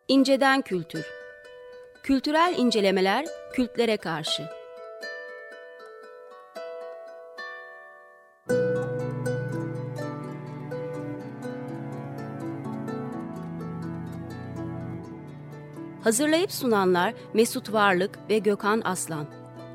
İnceden kültür. Kültürel incelemeler kültlere karşı. Hazırlayıp sunanlar Mesut Varlık ve Gökhan Aslan.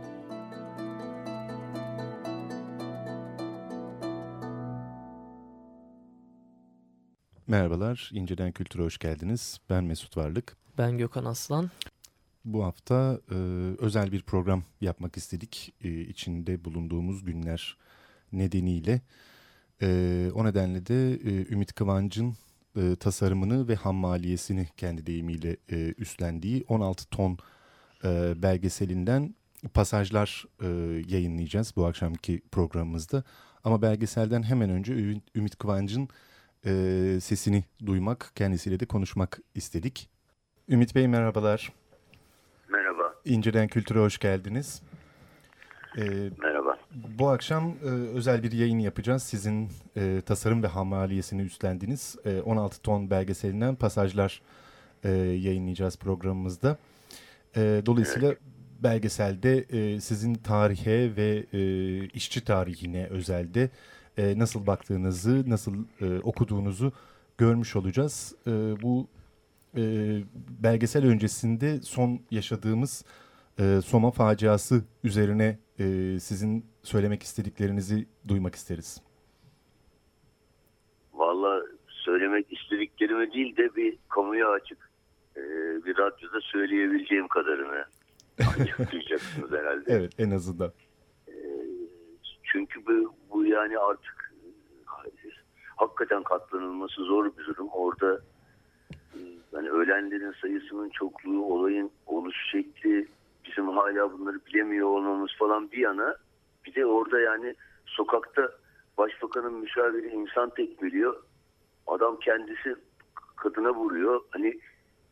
Merhabalar, İnceden Kültür'e hoş geldiniz. Ben Mesut Varlık. Ben Gökhan Aslan. Bu hafta özel bir program yapmak istedik. İçinde bulunduğumuz günler nedeniyle. O nedenle de Ümit Kıvanç'ın tasarımını ve hammaliyesini kendi deyimiyle üstlendiği 16 ton belgeselinden pasajlar yayınlayacağız bu akşamki programımızda. Ama belgeselden hemen önce Ümit Kıvanç'ın sesini duymak, kendisiyle de konuşmak istedik. Ümit Bey merhabalar. Merhaba. İnceden Kültür'e hoş geldiniz. Merhaba. Bu akşam özel bir yayın yapacağız. Sizin tasarım ve hammaliyesini üstlendiniz. 16 ton belgeselinden pasajlar yayınlayacağız programımızda. Dolayısıyla evet. Belgeselde sizin tarihe ve işçi tarihine özelde nasıl baktığınızı, nasıl okuduğunuzu görmüş olacağız. Bu belgesel öncesinde son yaşadığımız Soma faciası üzerine sizin söylemek istediklerinizi duymak isteriz. Vallahi söylemek istediklerimi değil de bir kamuya açık bir radyoda söyleyebileceğim kadarını ancak duyacaksınız herhalde. Evet, en azından. Çünkü bu yani artık hakikaten katlanılması zor bir durum. Orada yani ölenlerin sayısının çokluğu, olayın oluş şekli, bizim hala bunları bilemiyor olmamız falan bir yana, bir de orada yani sokakta başbakanın müşaviri insan tekmeliyor. Adam kendisi kadına vuruyor. Hani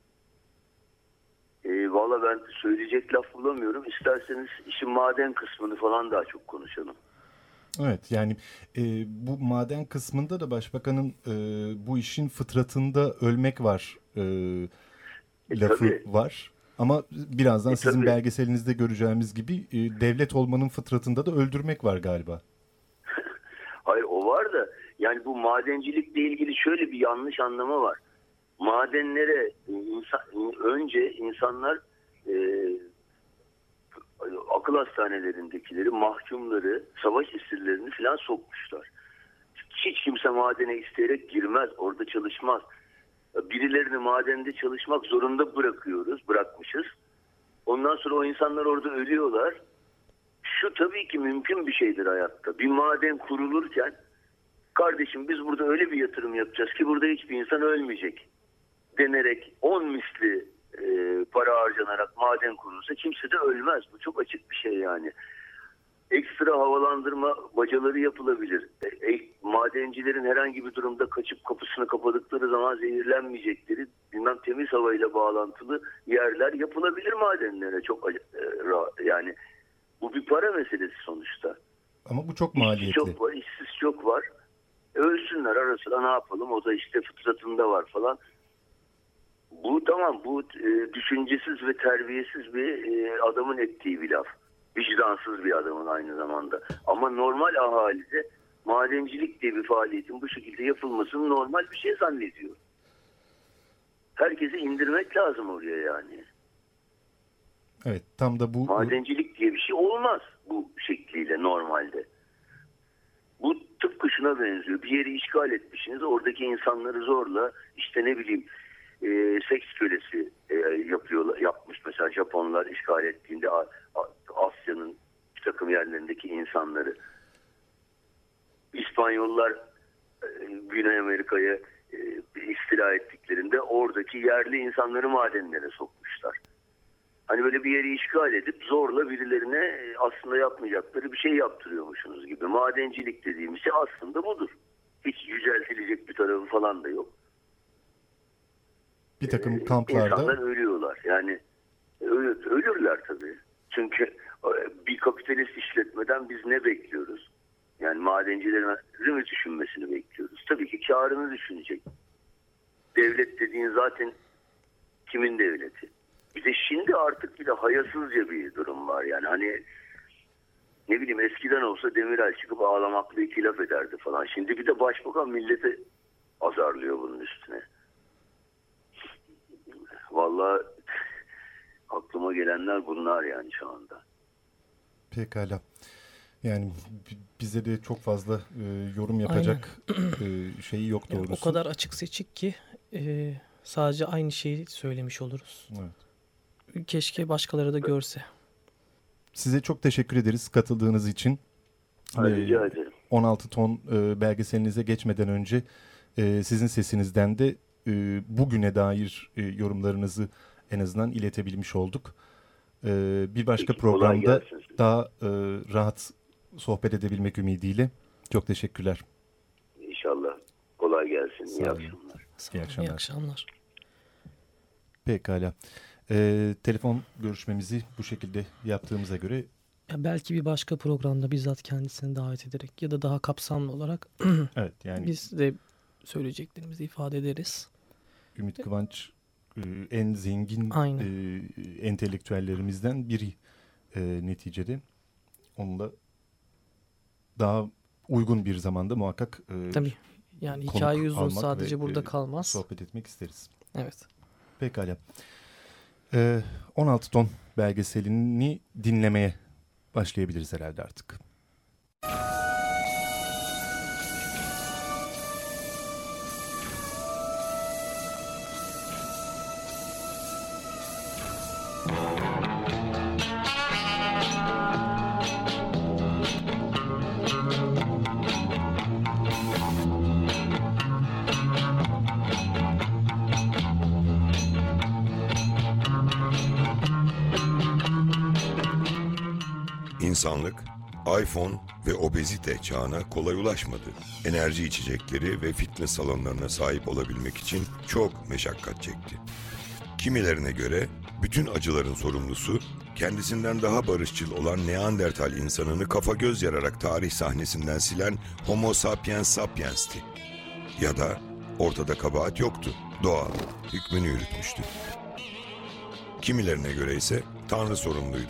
valla ben söyleyecek laf bulamıyorum. İsterseniz işin maden kısmını falan daha çok konuşalım. Evet, yani bu maden kısmında da başbakanın bu işin fıtratında ölmek var lafı tabii. var. Ama birazdan sizin tabii. belgeselinizde göreceğimiz gibi devlet olmanın fıtratında da öldürmek var galiba. Hayır, o var da yani bu madencilikle ilgili şöyle bir yanlış anlama var. Madenlere önce insanlar akıl hastanelerindekileri, mahkumları, savaş esirlerini falan sokmuşlar. Hiç kimse madene isteyerek girmez, orada çalışmaz. Birilerini madende çalışmak zorunda bırakmışız. Ondan sonra o insanlar orada ölüyorlar. Şu tabii ki mümkün bir şeydir hayatta. Bir maden kurulurken, kardeşim biz burada öyle bir yatırım yapacağız ki burada hiçbir insan ölmeyecek denerek 10 misli para harcanarak maden kurulursa kimse de ölmez. Bu çok açık bir şey yani. Ekstra havalandırma bacaları yapılabilir. Madencilerin herhangi bir durumda kaçıp kapısını kapadıkları zaman zehirlenmeyecekleri bilmem temiz havayla bağlantılı yerler yapılabilir madenlere. Çok yani bu bir para meselesi sonuçta. Ama bu çok maliyetli. İşçi çok var, işsiz çok var. Ölsünler arasında ne yapalım? O da işte fıtratında var falan. Bu tamam, bu düşüncesiz ve terbiyesiz bir adamın ettiği bir laf. Vicdansız bir adamın aynı zamanda. Ama normal ahalide madencilik diye bir faaliyetin bu şekilde yapılmasını normal bir şey zannediyor. Herkesi indirmek lazım oraya yani. Evet, tam da bu... Madencilik diye bir şey olmaz bu şekliyle normalde. Bu tıpkı şuna benziyor. Bir yeri işgal etmişsiniz, oradaki insanları zorla işte ne bileyim seks kölesi yapmış mesela Japonlar işgal ettiğinde Asya'nın bir takım yerlerindeki insanları. İspanyollar Güney Amerika'ya istila ettiklerinde oradaki yerli insanları madenlere sokmuşlar. Hani böyle bir yeri işgal edip zorla birilerine aslında yapmayacakları bir şey yaptırıyormuşsunuz gibi. Madencilik dediğimiz şey aslında budur. Hiç yüceltilecek bir tarafı falan da yok. Bir takım kamplarda... İnsanlar ölüyorlar. Yani ölürler tabii. Çünkü bir kapitalist işletmeden biz ne bekliyoruz? Yani madencilerin mi düşünmesini bekliyoruz? Tabii ki karını düşünecek. Devlet dediğin zaten Kimin devleti? Bir de şimdi artık bir de hayasızca bir durum var. Yani hani ne bileyim, eskiden olsa Demirel çıkıp ağlamakla iki laf ederdi falan. Şimdi bir de başbakan millete azarlıyor bunun üstüne. Vallahi aklıma gelenler bunlar yani şu anda. Pekala. Yani bize de çok fazla yorum yapacak şeyi yok doğrusu. Yani o kadar açık seçik ki sadece aynı şeyi söylemiş oluruz. Evet. Keşke başkaları da görse. Size çok teşekkür ederiz katıldığınız için. Rica ederim. 16 ton belgeselinize geçmeden önce sizin sesinizden de bugüne dair yorumlarınızı en azından iletebilmiş olduk. Bir başka Peki, programda daha rahat sohbet edebilmek ümidiyle. Çok teşekkürler. İnşallah. Kolay gelsin. İyi akşamlar. İyi akşamlar. İyi akşamlar. Pekala. Telefon görüşmemizi bu şekilde yaptığımıza göre... Ya belki bir başka programda bizzat kendisini davet ederek ya da daha kapsamlı olarak evet, yani biz de söyleyeceklerimizi ifade ederiz. Ümit Kıvanç en zengin entelektüellerimizden biri neticede. Onunla daha uygun bir zamanda muhakkak tabii. Yani hikaye uzun, sadece burada kalmaz. Sohbet etmek isteriz. Evet. Pekala. 16 ton belgeselini dinlemeye başlayabiliriz herhalde artık. İnsanlık, iPhone ve obezite çağına kolay ulaşmadı. Enerji içecekleri ve fitness salonlarına sahip olabilmek için çok meşakkat çekti. Kimilerine göre bütün acıların sorumlusu, kendisinden daha barışçıl olan Neandertal insanını kafa göz yararak tarih sahnesinden silen Homo sapiens sapiens'ti. Ya da ortada kabahat yoktu, doğa hükmünü yürütmüştü. Kimilerine göre ise Tanrı sorumluydu.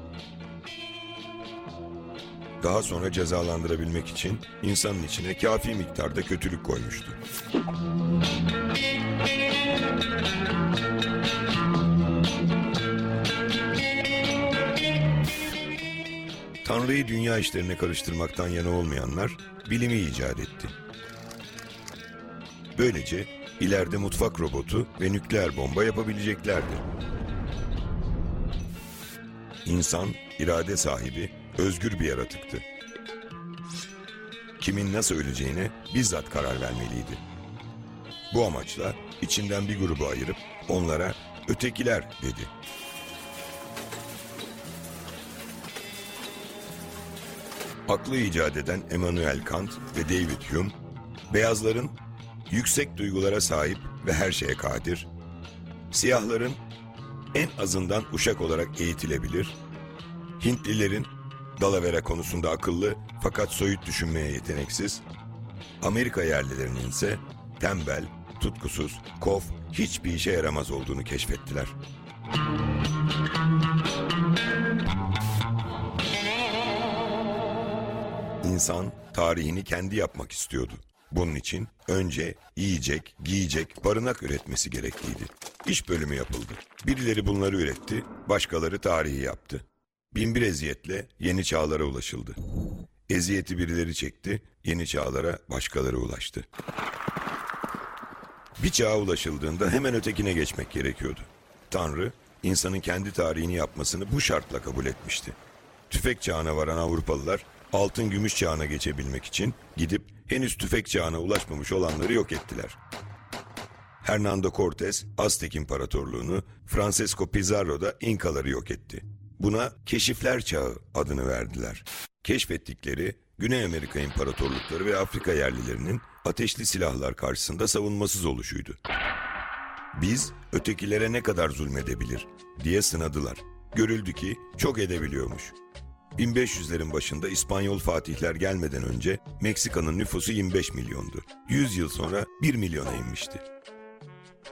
Daha sonra cezalandırabilmek için insanın içine kafi miktarda kötülük koymuştu. Tanrı'yı dünya işlerine karıştırmaktan yana olmayanlar bilimi icat etti. Böylece ileride mutfak robotu ve nükleer bomba yapabileceklerdi. İnsan, irade sahibi, özgür bir yaratıktı. Kimin nasıl öleceğine bizzat karar vermeliydi. Bu amaçla içinden bir grubu ayırıp onlara ötekiler dedi. Aklı icat eden Immanuel Kant ve David Hume, beyazların yüksek duygulara sahip ve her şeye kadir, siyahların en azından uşak olarak eğitilebilir, Hintlilerin dalavere konusunda akıllı fakat soyut düşünmeye yeteneksiz, Amerika yerlilerinin ise tembel, tutkusuz, kof, hiçbir işe yaramaz olduğunu keşfettiler. İnsan tarihini kendi yapmak istiyordu. Bunun için önce yiyecek, giyecek, barınak üretmesi gerekliydi. İş bölümü yapıldı. Birileri bunları üretti, başkaları tarihi yaptı. Binbir eziyetle yeni çağlara ulaşıldı. Eziyeti birileri çekti, yeni çağlara başkaları ulaştı. Bir çağa ulaşıldığında hemen ötekine geçmek gerekiyordu. Tanrı, insanın kendi tarihini yapmasını bu şartla kabul etmişti. Tüfek çağına varan Avrupalılar, altın gümüş çağına geçebilmek için gidip henüz tüfek çağına ulaşmamış olanları yok ettiler. Hernando Cortés, Aztek İmparatorluğunu, Francesco Pizarro da İnkaları yok etti. Buna Keşifler Çağı adını verdiler. Keşfettikleri Güney Amerika İmparatorlukları ve Afrika yerlilerinin ateşli silahlar karşısında savunmasız oluşuydu. Biz ötekilere ne kadar zulmedebilir diye sınadılar. Görüldü ki çok edebiliyormuş. 1500'lerin başında İspanyol fatihler gelmeden önce Meksika'nın nüfusu 25 milyondu. 100 yıl sonra 1 milyona inmişti.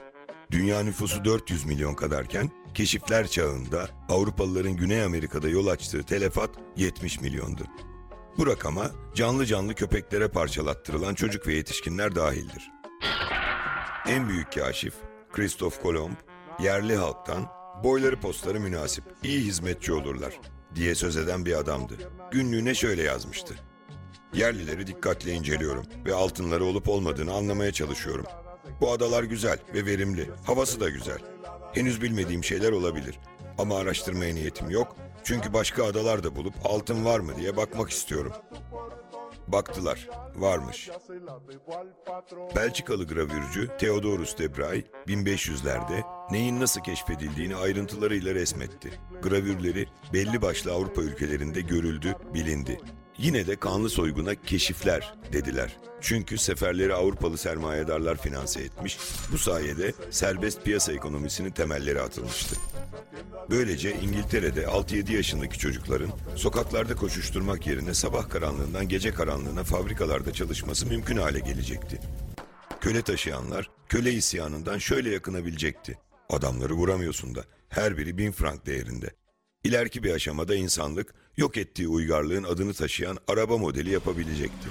Dünya nüfusu 400 milyon kadarken keşifler çağında Avrupalıların Güney Amerika'da yol açtığı telefat 70 milyondu. Bu rakama canlı canlı köpeklere parçalattırılan çocuk ve yetişkinler dahildir. En büyük kaşif Christoph Kolomb, yerli halktan boyları postları münasip, iyi hizmetçi olurlar diye söz eden bir adamdı. Günlüğüne şöyle yazmıştı: yerlileri dikkatle inceliyorum ve altınları olup olmadığını anlamaya çalışıyorum. Bu adalar güzel ve verimli, havası da güzel. Henüz bilmediğim şeyler olabilir ama araştırmaya niyetim yok. Çünkü başka adalar da bulup altın var mı diye bakmak istiyorum. Baktılar, varmış. Belçikalı gravürcü Theodorus de Bray 1500'lerde neyin nasıl keşfedildiğini ayrıntılarıyla resmetti. Gravürleri belli başlı Avrupa ülkelerinde görüldü, bilindi. Yine de kanlı soyguna keşifler dediler. Çünkü seferleri Avrupalı sermayedarlar finanse etmiş, bu sayede serbest piyasa ekonomisinin temelleri atılmıştı. Böylece İngiltere'de 6-7 yaşındaki çocukların sokaklarda koşuşturmak yerine sabah karanlığından gece karanlığına fabrikalarda çalışması mümkün hale gelecekti. Köle taşıyanlar köle isyanından şöyle yakınabilecekti: adamları vuramıyorsun da, her biri 1000 frank değerinde. İleriki bir aşamada insanlık yok ettiği uygarlığın adını taşıyan araba modeli yapabilecekti.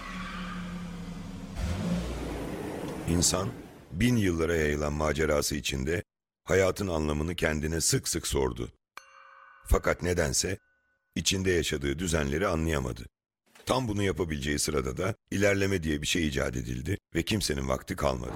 İnsan 1000 yıllara yayılan macerası içinde hayatın anlamını kendine sık sık sordu. Fakat nedense içinde yaşadığı düzenleri anlayamadı. Tam bunu yapabileceği sırada da ilerleme diye bir şey icat edildi ve kimsenin vakti kalmadı.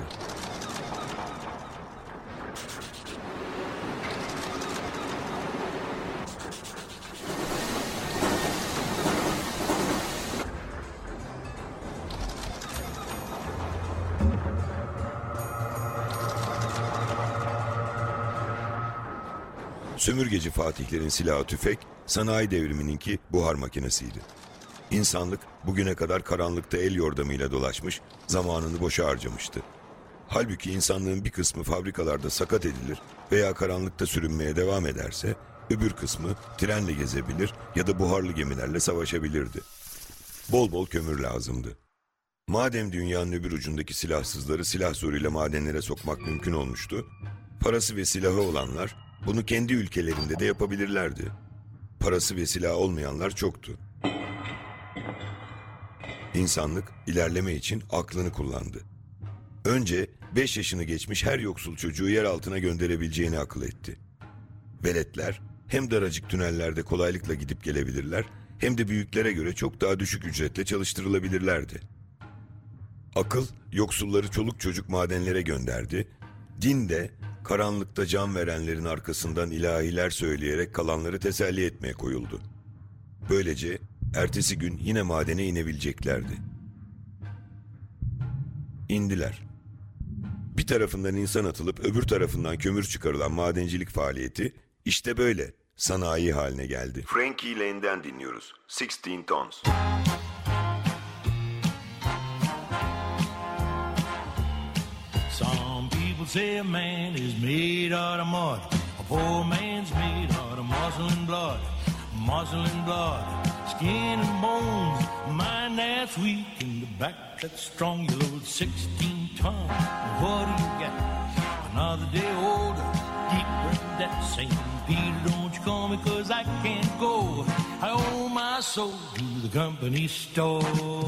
Sömürgeci fatihlerin silahı tüfek, sanayi devrimininki buhar makinesiydi. İnsanlık bugüne kadar karanlıkta el yordamıyla dolaşmış, zamanını boşa harcamıştı. Halbuki insanlığın bir kısmı fabrikalarda sakat edilir veya karanlıkta sürünmeye devam ederse, öbür kısmı trenle gezebilir ya da buharlı gemilerle savaşabilirdi. Bol bol kömür lazımdı. Madem dünyanın öbür ucundaki silahsızları silah zoruyla madenlere sokmak mümkün olmuştu, parası ve silahı olanlar bunu kendi ülkelerinde de yapabilirlerdi. Parası ve silahı olmayanlar çoktu. İnsanlık ilerleme için aklını kullandı. Önce 5 yaşını geçmiş her yoksul çocuğu yer altına gönderebileceğini akıl etti. Veletler hem daracık tünellerde kolaylıkla gidip gelebilirler, hem de büyüklere göre çok daha düşük ücretle çalıştırılabilirlerdi. Akıl yoksulları çoluk çocuk madenlere gönderdi. Din de karanlıkta can verenlerin arkasından ilahiler söyleyerek kalanları teselli etmeye koyuldu. Böylece ertesi gün yine madene inebileceklerdi. İndiler. Bir tarafından insan atılıp öbür tarafından kömür çıkarılan madencilik faaliyeti işte böyle sanayi haline geldi. Frankie Lane'den dinliyoruz. 16 Tons. Say a man is made out of mud. A poor man's made out of muscle and blood, skin and bones, mind that's weak and the back that's strong. You load 16 tons. What do you get? Another day older, deeper in that same Peter, don't you call me 'cause I can't go. I owe my soul to the company store.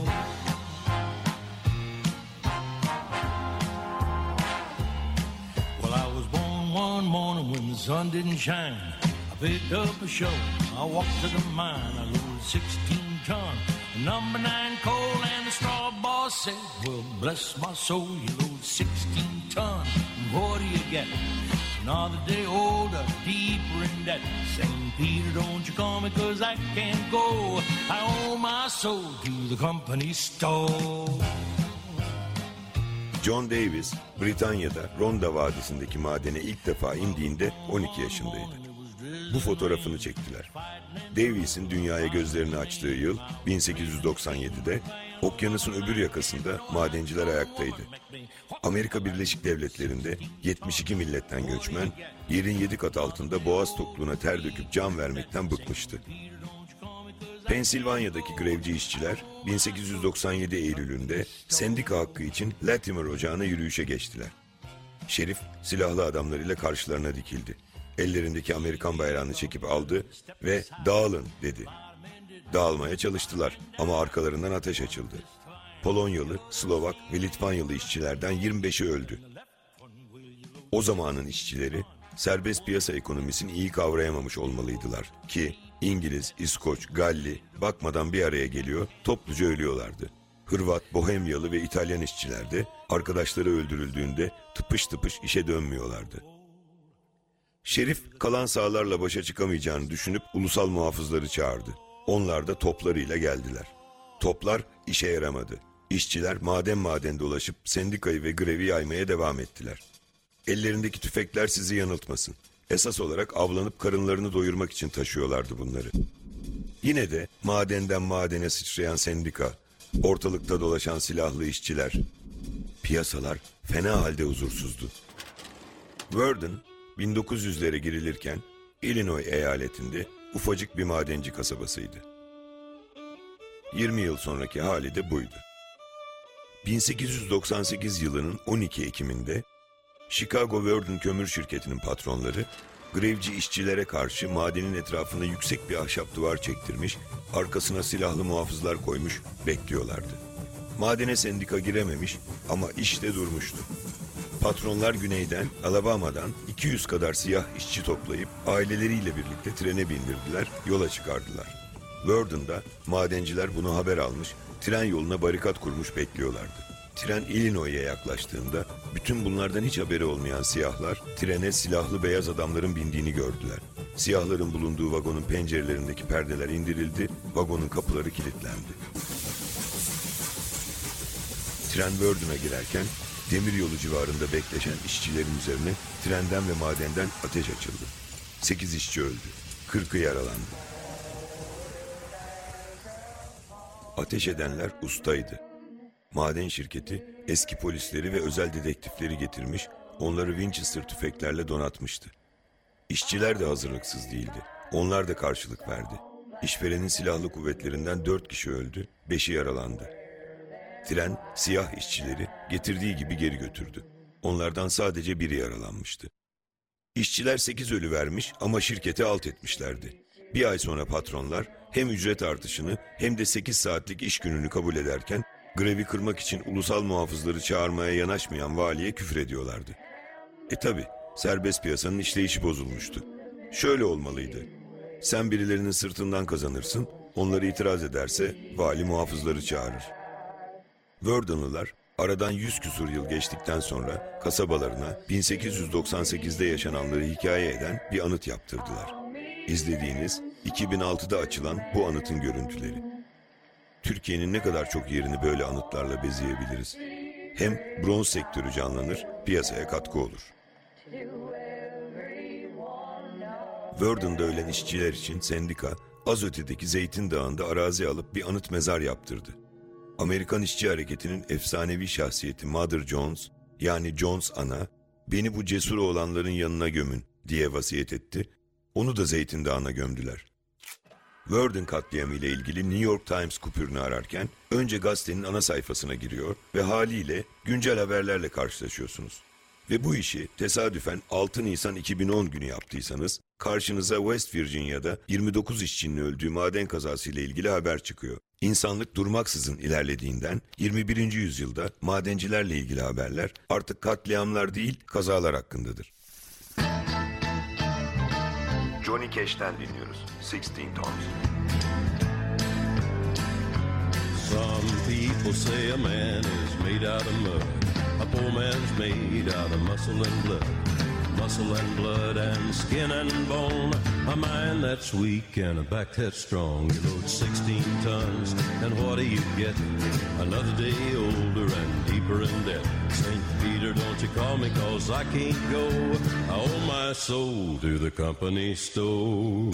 One morning when the sun didn't shine, I picked up a shovel, I walked to the mine, I loaded 16 ton, number 9 coal, and the straw boss said, well, bless my soul, you load 16 ton, and what do you get? Another day older, deeper in debt, saying, Peter, don't you call me 'cause I can't go, I owe my soul to the company store. John Davis, Britanya'da Rhondda Vadisi'ndeki madene ilk defa indiğinde 12 yaşındaydı. Bu fotoğrafını çektiler. Davis'in dünyaya gözlerini açtığı yıl 1897'de okyanusun öbür yakasında madenciler ayaktaydı. Amerika Birleşik Devletleri'nde 72 milletten göçmen, yerin 7 kat altında boğaz tokluğuna ter döküp can vermekten bıkmıştı. Pensilvanya'daki grevci işçiler 1897 Eylül'ünde sendika hakkı için Latimer Ocağı'na yürüyüşe geçtiler. Şerif silahlı adamlarıyla karşılarına dikildi. Ellerindeki Amerikan bayrağını çekip aldı ve "Dağılın" dedi. Dağılmaya çalıştılar ama arkalarından ateş açıldı. Polonyalı, Slovak ve Litvanyalı işçilerden 25'i öldü. O zamanın işçileri serbest piyasa ekonomisini iyi kavrayamamış olmalıydılar ki İngiliz, İskoç, Galli bakmadan bir araya geliyor, topluca ölüyorlardı. Hırvat, Bohemyalı ve İtalyan işçiler de arkadaşları öldürüldüğünde tıpış tıpış işe dönmüyorlardı. Şerif kalan sağlarla başa çıkamayacağını düşünüp ulusal muhafızları çağırdı. Onlar da toplarıyla geldiler. Toplar işe yaramadı. İşçiler maden dolaşıp sendikayı ve grevi yaymaya devam ettiler. Ellerindeki tüfekler sizi yanıltmasın. Esas olarak avlanıp karınlarını doyurmak için taşıyorlardı bunları. Yine de madenden madene sıçrayan sendika, ortalıkta dolaşan silahlı işçiler, piyasalar fena halde huzursuzdu. Verdun 1900'lere girilirken Illinois eyaletinde ufacık bir madenci kasabasıydı. 20 yıl sonraki hali de buydu. 1898 yılının 12 Ekim'inde Chicago Verdun Kömür Şirketi'nin patronları grevci işçilere karşı madenin etrafına yüksek bir ahşap duvar çektirmiş, arkasına silahlı muhafızlar koymuş bekliyorlardı. Madene sendika girememiş ama iş de durmuştu. Patronlar güneyden, Alabama'dan 200 kadar siyah işçi toplayıp aileleriyle birlikte trene bindirdiler, yola çıkardılar. Verdun'da madenciler bunu haber almış, tren yoluna barikat kurmuş bekliyorlardı. Tren Illinois'e yaklaştığında bütün bunlardan hiç haberi olmayan siyahlar trene silahlı beyaz adamların bindiğini gördüler. Siyahların bulunduğu vagonun pencerelerindeki perdeler indirildi, vagonun kapıları kilitlendi. Tren Verdun'a girerken demiryolu civarında bekleşen işçilerin üzerine trenden ve madenden ateş açıldı. 8 işçi öldü, 40'ı yaralandı. Ateş edenler ustaydı. Maden şirketi eski polisleri ve özel dedektifleri getirmiş, onları Winchester tüfeklerle donatmıştı. İşçiler de hazırlıksız değildi. Onlar da karşılık verdi. İşverenin silahlı kuvvetlerinden 4 kişi öldü, 5'i yaralandı. Tren siyah işçileri getirdiği gibi geri götürdü. Onlardan sadece biri yaralanmıştı. İşçiler 8 ölü vermiş ama şirketi alt etmişlerdi. Bir ay sonra patronlar hem ücret artışını hem de 8 saatlik iş gününü kabul ederken grevi kırmak için ulusal muhafızları çağırmaya yanaşmayan valiye küfür ediyorlardı. Tabi serbest piyasanın işleyişi bozulmuştu. Şöyle olmalıydı. Sen birilerinin sırtından kazanırsın, onları itiraz ederse vali muhafızları çağırır. Verdunlular aradan 100 küsur yıl geçtikten sonra kasabalarına 1898'de yaşananları hikaye eden bir anıt yaptırdılar. İzlediğiniz 2006'da açılan bu anıtın görüntüleri. Türkiye'nin ne kadar çok yerini böyle anıtlarla bezeyebiliriz. Hem bronz sektörü canlanır, piyasaya katkı olur. Verdun'da ölen işçiler için sendika az ötedeki Zeytin Dağı'nda arazi alıp bir anıt mezar yaptırdı. Amerikan İşçi Hareketi'nin efsanevi şahsiyeti Mother Jones, yani Jones Ana, "Beni bu cesur oğlanların yanına gömün" diye vasiyet etti. Onu da Zeytin Dağı'na gömdüler. Verdun katliamı ile ilgili New York Times kupürünü ararken önce gazetenin ana sayfasına giriyor ve haliyle güncel haberlerle karşılaşıyorsunuz. Ve bu işi tesadüfen 6 Nisan 2010 günü yaptıysanız karşınıza West Virginia'da 29 işçinin öldüğü maden kazası ile ilgili haber çıkıyor. İnsanlık durmaksızın ilerlediğinden 21. yüzyılda madencilerle ilgili haberler artık katliamlar değil kazalar hakkındadır. Johnny Cash'ten dinliyoruz. 16 Tons. Some people say a man is made out of mud. A poor man's made out of muscle and blood. Muscle and blood and skin and bone. A mind that's weak and a back that's strong. You load 16 tons and what do you get? Another day older and deeper in debt. St. Peter, don't you call me 'cause I can't go. I owe my soul to the company store.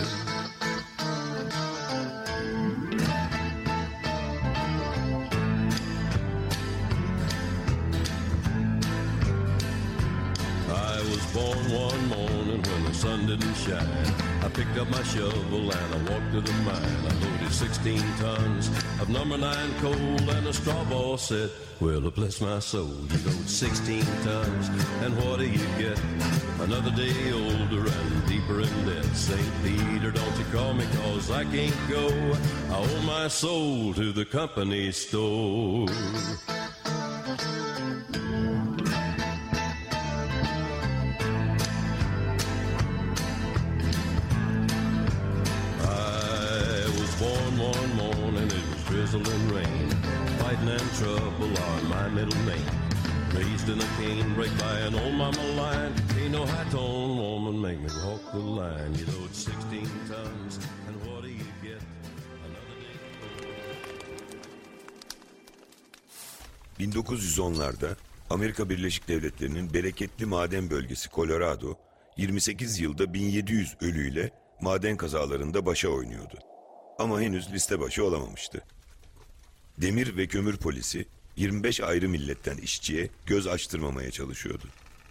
Born one morning when the sun didn't shine. I picked up my shovel and I walked to the mine. I loaded 16 tons of number 9 coal, and the straw boss said, well, bless my soul, you load 16 tons, and what do you get? Another day older and deeper in debt. St. Peter, don't you call me, 'cause I can't go. I owe my soul to the company store. Drizzling rain, fighting and trouble are my middle name. Raised in a canebrake by an old mama line. Ain't no high-tone woman make me walk the line. You load 16 tons, and what do you get? Another day. 1910'larda Amerika Birleşik Devletleri'nin bereketli maden bölgesi Colorado, 28 yılda 1700 ölüyle maden kazalarında başa oynuyordu. Ama henüz liste başı olamamıştı. Demir ve kömür polisi 25 ayrı milletten işçiye göz açtırmamaya çalışıyordu.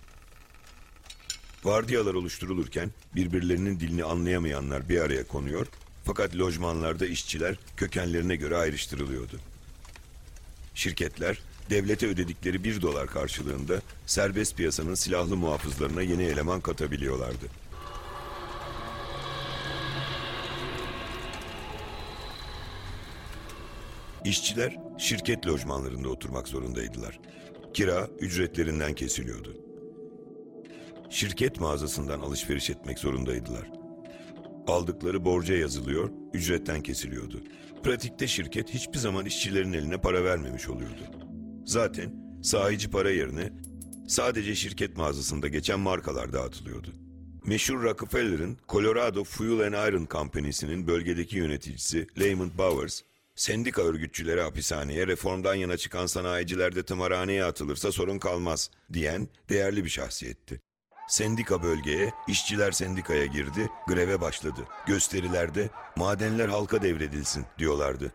Vardiyalar oluşturulurken birbirlerinin dilini anlayamayanlar bir araya konuyor, fakat lojmanlarda işçiler kökenlerine göre ayrıştırılıyordu. Şirketler devlete ödedikleri $1 karşılığında serbest piyasanın silahlı muhafızlarına yeni eleman katabiliyorlardı. İşçiler şirket lojmanlarında oturmak zorundaydılar. Kira ücretlerinden kesiliyordu. Şirket mağazasından alışveriş etmek zorundaydılar. Aldıkları borca yazılıyor, ücretten kesiliyordu. Pratikte şirket hiçbir zaman işçilerin eline para vermemiş oluyordu. Zaten sahici para yerine sadece şirket mağazasında geçen markalar dağıtılıyordu. Meşhur Rockefeller'ın Colorado Fuel and Iron Company'sinin bölgedeki yöneticisi Lamont Bowers, sendika örgütçüleri hapishaneye, reformdan yana çıkan sanayiciler de tımarhaneye atılırsa sorun kalmaz diyen değerli bir şahsiyetti. Sendika bölgeye, işçiler sendikaya girdi, greve başladı. Gösterilerde madenler halka devredilsin diyorlardı.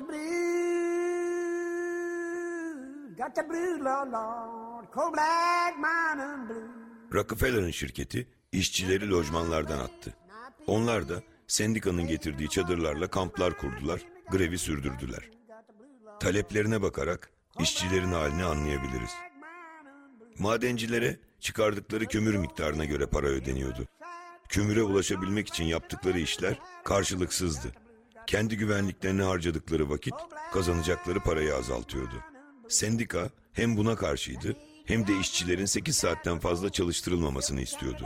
Rockefeller'ın şirketi işçileri lojmanlardan attı. Onlar da sendikanın getirdiği çadırlarla kamplar kurdular, grevi sürdürdüler. Taleplerine bakarak işçilerin halini anlayabiliriz. Madencilere çıkardıkları kömür miktarına göre para ödeniyordu. Kömüre ulaşabilmek için yaptıkları işler karşılıksızdı. Kendi güvenliklerine harcadıkları vakit kazanacakları parayı azaltıyordu. Sendika hem buna karşıydı hem de işçilerin 8 saatten fazla çalıştırılmamasını istiyordu.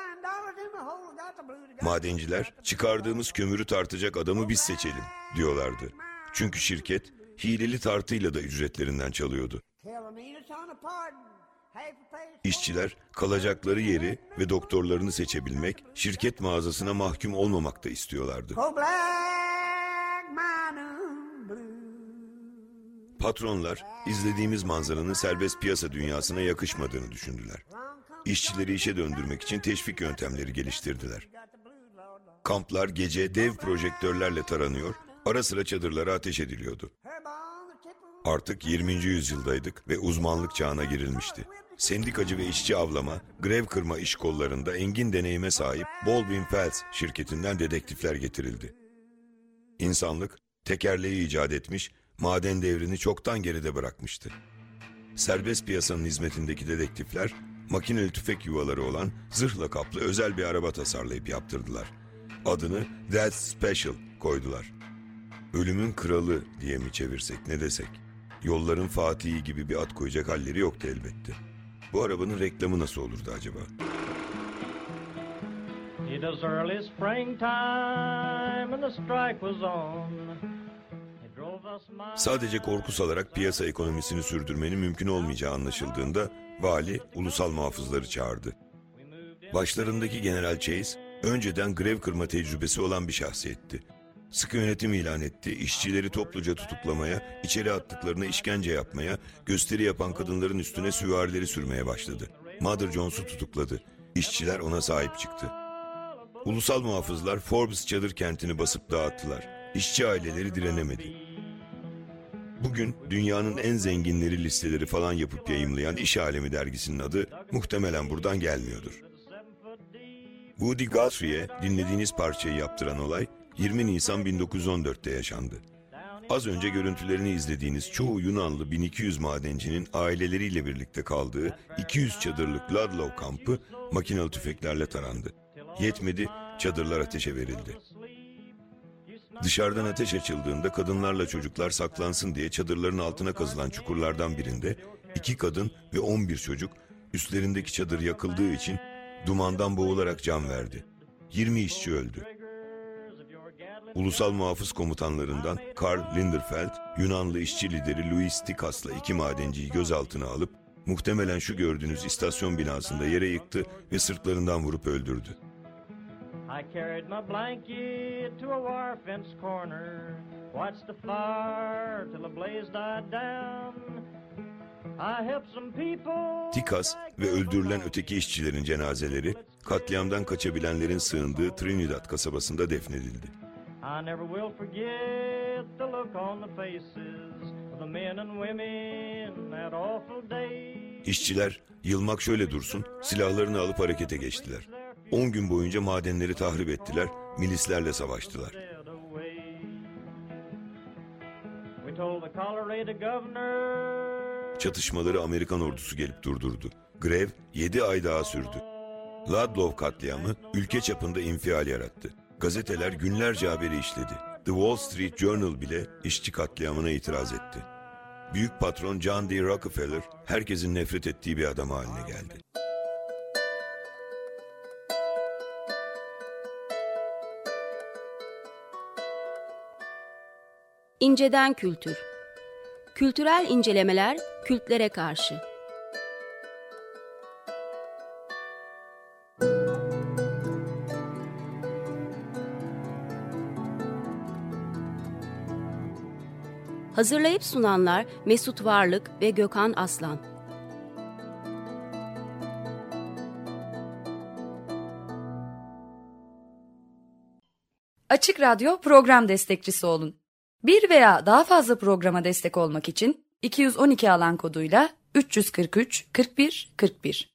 Madenciler, çıkardığımız kömürü tartacak adamı biz seçelim diyorlardı. Çünkü şirket hileli tartıyla da ücretlerinden çalıyordu. İşçiler kalacakları yeri ve doktorlarını seçebilmek, şirket mağazasına mahkum olmamak da istiyorlardı. Patronlar izlediğimiz manzaranın serbest piyasa dünyasına yakışmadığını düşündüler. İşçileri işe döndürmek için teşvik yöntemleri geliştirdiler. Kamplar gece dev projektörlerle taranıyor, ara sıra çadırlara ateş ediliyordu. Artık 20. yüzyıldaydık ve uzmanlık çağına girilmişti. Sendikacı ve işçi avlama, grev kırma iş kollarında engin deneyime sahip Baldwin Felts şirketinden dedektifler getirildi. İnsanlık tekerleği icat etmiş, maden devrini çoktan geride bırakmıştı. Serbest piyasanın hizmetindeki dedektifler, makineli tüfek yuvaları olan zırhla kaplı özel bir araba tasarlayıp yaptırdılar. Adını That's Special koydular. Ölümün kralı diye mi çevirsek ne desek? Yolların Fatihi gibi bir ad koyacak halleri yoktu elbette. Bu arabanın reklamı nasıl olurdu acaba? It was early springtime and the strike was on. Sadece korku salarak piyasa ekonomisini sürdürmenin mümkün olmayacağı anlaşıldığında vali ulusal muhafızları çağırdı. Başlarındaki General Chase önceden grev kırma tecrübesi olan bir şahsiyetti. Sıkı yönetim ilan etti, işçileri topluca tutuklamaya, içeri attıklarına işkence yapmaya, gösteri yapan kadınların üstüne süvarileri sürmeye başladı. Mother Jones'u tutukladı. İşçiler ona sahip çıktı. Ulusal muhafızlar Forbes çadır kentini basıp dağıttılar. İşçi aileleri direnemedi. Bugün dünyanın en zenginleri listeleri falan yapıp yayımlayan İş Alemi dergisinin adı muhtemelen buradan gelmiyordur. Woody Guthrie'ye dinlediğiniz parçayı yaptıran olay 20 Nisan 1914'te yaşandı. Az önce görüntülerini izlediğiniz çoğu Yunanlı 1200 madencinin aileleriyle birlikte kaldığı 200 çadırlık Ludlow kampı makinalı tüfeklerle tarandı. Yetmedi, çadırlar ateşe verildi. Dışarıdan ateş açıldığında kadınlarla çocuklar saklansın diye çadırların altına kazılan çukurlardan birinde 2 kadın ve 11 çocuk üstlerindeki çadır yakıldığı için dumandan boğularak can verdi. 20 işçi öldü. Ulusal Muhafız Komutanlarından Karl Linderfeld, Yunanlı işçi lideri Louis Tikas'la 2 madenciyi gözaltına alıp muhtemelen şu gördüğünüz istasyon binasında yere yıktı ve sırtlarından vurup öldürdü. I carried my blanket to a wire fence corner, watched the fire till the blaze died down. I helped some people. Tikas ve öldürülen öteki işçilerin cenazeleri katliamdan kaçabilenlerin sığındığı Trinidad kasabasında defnedildi. I never will forget the look on the faces of the men and women that awful day. İşçiler yılmak şöyle dursun silahlarını alıp harekete geçtiler. 10 gün boyunca madenleri tahrip ettiler, milislerle savaştılar. Çatışmaları Amerikan ordusu gelip durdurdu. Grev 7 ay daha sürdü. Ludlow katliamı ülke çapında infial yarattı. Gazeteler günlerce haberi işledi. The Wall Street Journal bile işçi katliamına itiraz etti. Büyük patron John D. Rockefeller herkesin nefret ettiği bir adam haline geldi. İnceden kültür. Kültürel incelemeler kültlere karşı. Hazırlayıp sunanlar Mesut Varlık ve Gökhan Aslan. Açık Radyo program destekçisi olun. Bir veya daha fazla programa destek olmak için 212 alan koduyla 343 41 41